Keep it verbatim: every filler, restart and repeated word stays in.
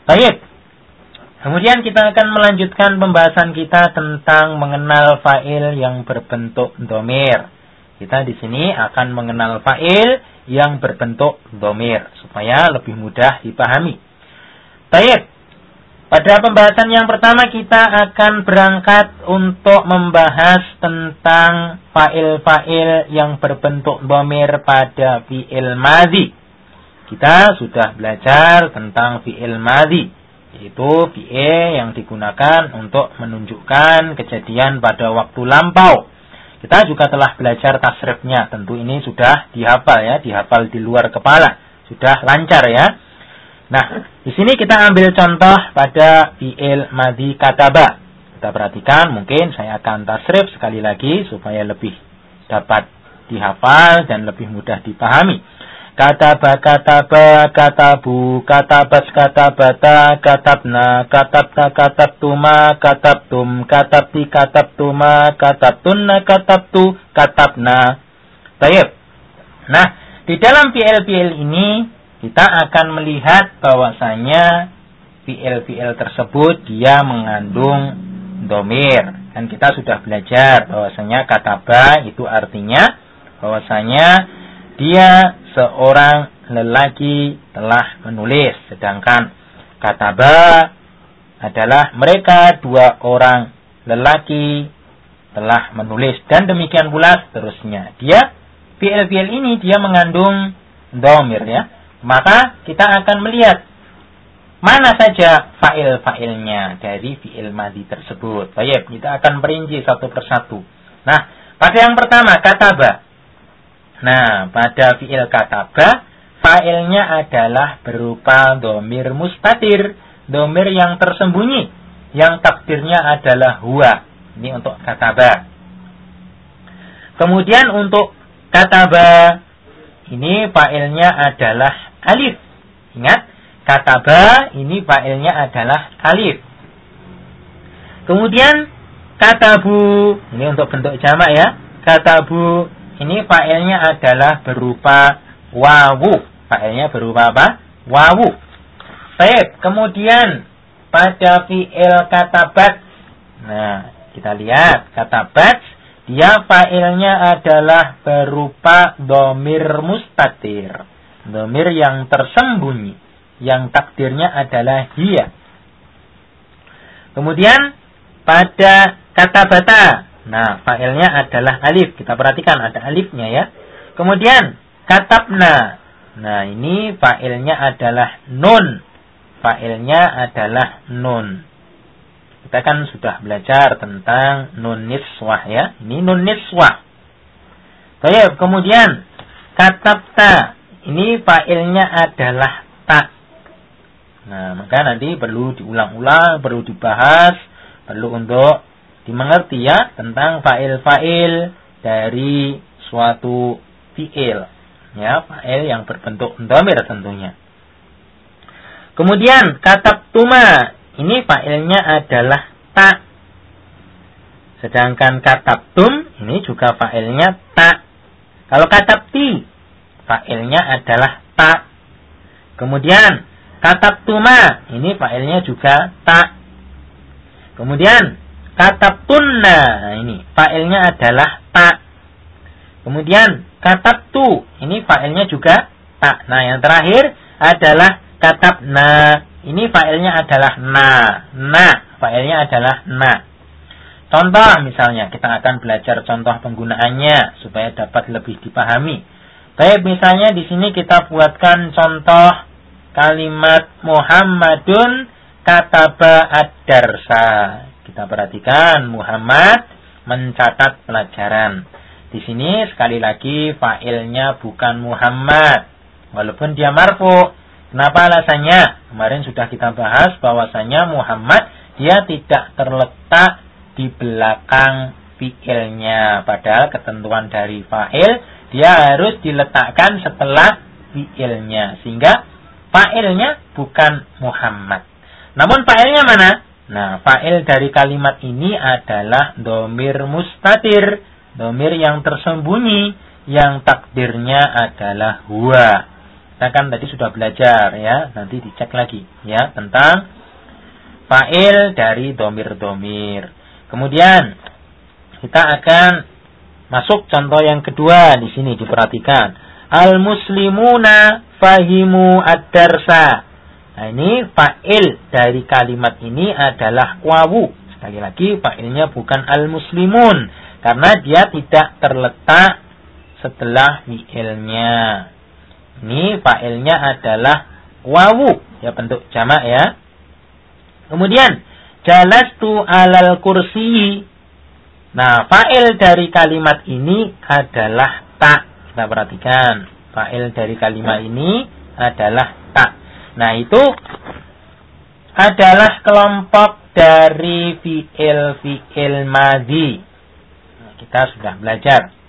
Baik. Kemudian kita akan melanjutkan pembahasan kita tentang mengenal fa'il yang berbentuk dhamir. Kita di sini akan mengenal fa'il yang berbentuk dhamir supaya lebih mudah dipahami. Baik. Pada pembahasan yang pertama kita akan berangkat untuk membahas tentang fa'il-fa'il yang berbentuk dhamir pada fi'il madhi. Kita sudah belajar tentang fi'il madhi, yaitu fi'il yang digunakan untuk menunjukkan kejadian pada waktu lampau. Kita juga telah belajar tasrifnya, tentu ini sudah dihafal ya, dihafal di luar kepala, sudah lancar ya. Nah, di sini kita ambil contoh pada fi'il madhi kataba. Kita perhatikan, mungkin saya akan tasrif sekali lagi supaya lebih dapat dihafal dan lebih mudah dipahami. Kataba, kataba, katabu, katabas, katabata, katabna, katabta, katabtuma, katabtum, katabti, katabtuma, katabtunna, katabtu, katabna. Baik. Nah, di dalam fi'il-fi'il ini kita akan melihat bahwasanya fi'il-fi'il tersebut dia mengandung dhamir. Dan kita sudah belajar bahwasanya kataba itu artinya bahwasanya dia seorang lelaki telah menulis. Sedangkan kataba adalah mereka dua orang lelaki telah menulis. Dan demikian pula seterusnya. Dia, fi'il-fi'il ini dia mengandung dhamir ya. Maka kita akan melihat mana saja fa'il-fa'ilnya dari fi'il madhi tersebut. Baik, kita akan perinci satu persatu. Nah, pada yang pertama kataba. Nah, pada fi'il kataba, fa'ilnya adalah berupa dhamir mustatir, dhamir yang tersembunyi, yang takdirnya adalah huwa. Ini untuk kataba. Kemudian untuk kataba, ini fa'ilnya adalah alif. Ingat, kataba ini fa'ilnya adalah alif. Kemudian katabu, ini untuk bentuk jamak ya. Katabu ini fa'ilnya adalah berupa wawu. Fa'ilnya berupa apa? Wawu. Baik, kemudian pada fi'il katabat. Nah, kita lihat katabat, dia fa'ilnya adalah berupa dhamir mustatir. Dhamir yang tersembunyi, yang takdirnya adalah hiya. Kemudian pada katabata, nah, fa'ilnya adalah alif. Kita perhatikan ada alifnya ya. Kemudian katabna. Nah, ini fa'ilnya adalah nun. Fa'ilnya adalah nun. Kita kan sudah belajar tentang nun niswah ya. Ini nun niswah. Baik, kemudian katabta. Ini fa'ilnya adalah ta. Nah, maka nanti perlu diulang-ulang, perlu dibahas, perlu untuk dimengerti ya tentang fa'il-fa'il dari suatu fi'il ya, fa'il yang berbentuk dhamir tentunya. Kemudian katabtuma, ini fa'ilnya adalah ta. Sedangkan katabtum ini juga fa'ilnya ta. Kalau katabti fa'ilnya adalah ta. Kemudian katabtuma, ini fa'ilnya juga ta. Kemudian katabtunna, nah ini fa'ilnya adalah ta. Kemudian katabtu, ini fa'ilnya juga ta. Nah, yang terakhir adalah katabna, ini fa'ilnya adalah na. Na, fa'ilnya adalah na. Contoh misalnya, kita akan belajar contoh penggunaannya supaya dapat lebih dipahami. Baik, misalnya di sini kita buatkan contoh kalimat Muhammadun kataba ad-darsa. Kita perhatikan Muhammad mencatat pelajaran. Di sini sekali lagi fa'ilnya bukan Muhammad, walaupun dia marfu. Kenapa alasannya? Kemarin sudah kita bahas bahwasanya Muhammad dia tidak terletak di belakang fi'ilnya. Padahal ketentuan dari fa'il dia harus diletakkan setelah fi'ilnya, sehingga fa'ilnya bukan Muhammad. Namun fa'ilnya mana? Nah, fa'il dari kalimat ini adalah dhamir mustatir, dhamir yang tersembunyi, yang takdirnya adalah huwa. Kita kan tadi sudah belajar ya, nanti dicek lagi ya tentang fa'il dari domir-domir. Kemudian kita akan masuk contoh yang kedua di sini, diperhatikan. Al-muslimuna fahimu ad-darsa. Nah, ini fa'il dari kalimat ini adalah wawu. Sekali lagi fa'ilnya bukan al-muslimun karena dia tidak terletak setelah fi'ilnya. Ini fa'ilnya adalah wawu, ya bentuk jamak ya. Kemudian jalastu alal kursi. Nah, fa'il dari kalimat ini adalah ta. Kita perhatikan, fa'il dari kalimat ini adalah ta. Nah, itu adalah kelompok dari fi'il-fi'il madhi. Nah, kita sudah belajar.